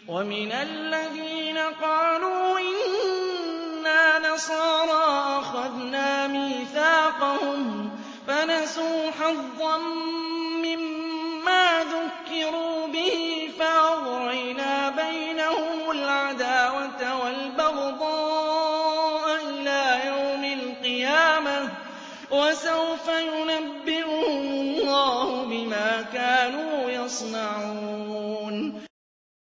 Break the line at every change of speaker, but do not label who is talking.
وَمِنَ الَّذِينَ قَالُوا إِنَّا نَصَارَىٰ أَخَذْنَا مِيثَاقَهُمْ فَنَسُوا حَظًّا مِّمَّا ذُكِّرُوا بِهِ فَأَغْرَيْنَا بَيْنَهُمُ الْعَدَاوَةَ وَالْبَغْضَاءَ إِلَىٰ يَوْمِ الْقِيَامَةِ ۚ وَسَوْفَ يُنَبِّئُهُمُ اللَّهُ بِمَا كَانُوا يَصْنَعُونَ